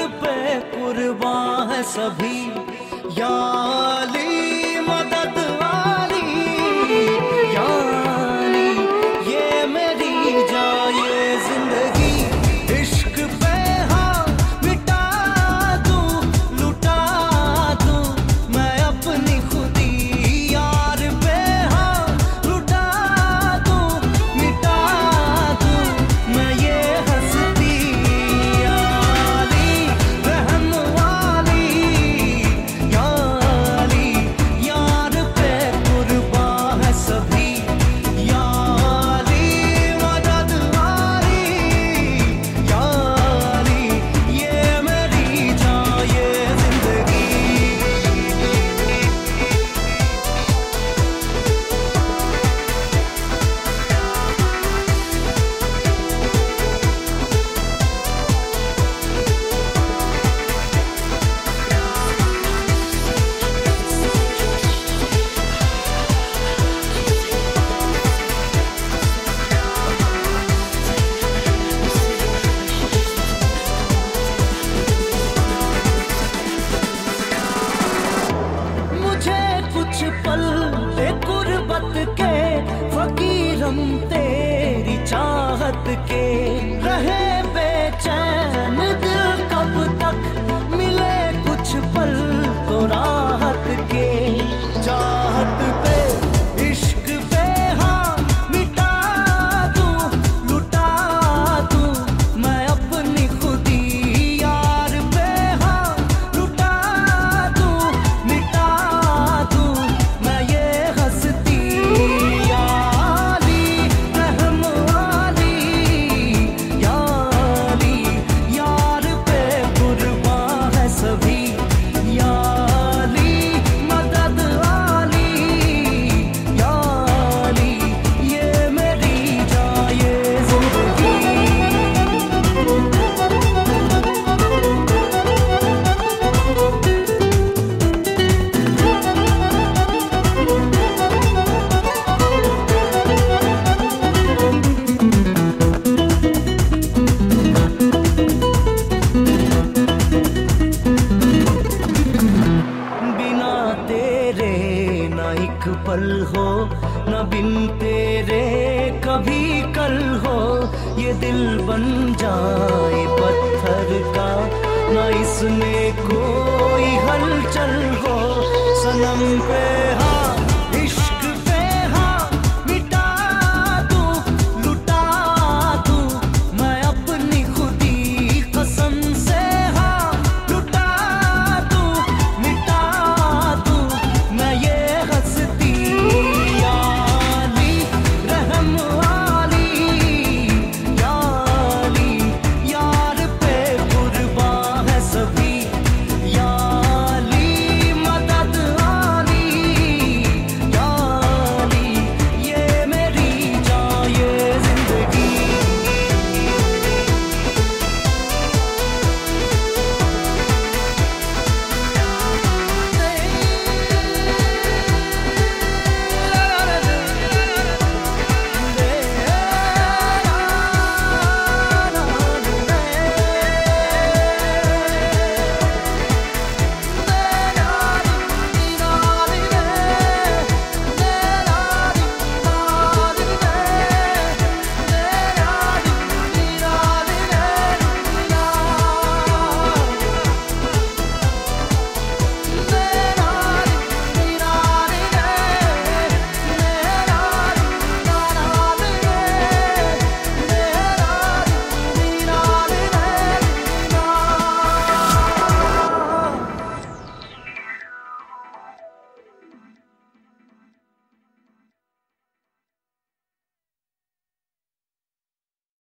पे कुर्बान है सभी, या अली मदद वाली, या अली ये मेरी जाए जिंदगी। इश्क पे हाँ मिटा दूं, लुटा दूं मैं अपनी खुदी, यार पे हाँ लुटा दूं, मिटा दूं मैं ये हंसती। या अली रहम वाली, या अली यार पे कुर्बान है सभी, या अली मदद वाली, या अली ये मेरी जाए जिंदगी। मुझे कुछ पल दे गुर्बत के, फकीरम तेरी चाहत के, रहे बेचैन दिल कब तक, मिले कुछ पल तो राहत के। चाहत पे इश्क पे हाँ मिटा दूं, लुटा दूं मैं अपनी खुदी, यार पे हाँ लुटा दूं, मिटा दूं मैं ये हंसती। या अली रहम वाली, या अली यार पे कुर्बान है सभी, या अली मदद वाली, या अली ये मेरी जाए जिंदगी। बिना तेरे ना एक पल हो, ना बिन तेरे कभी कल हो, ये दिल बन जाए पत्थर का, ना इसमें कोई हलचल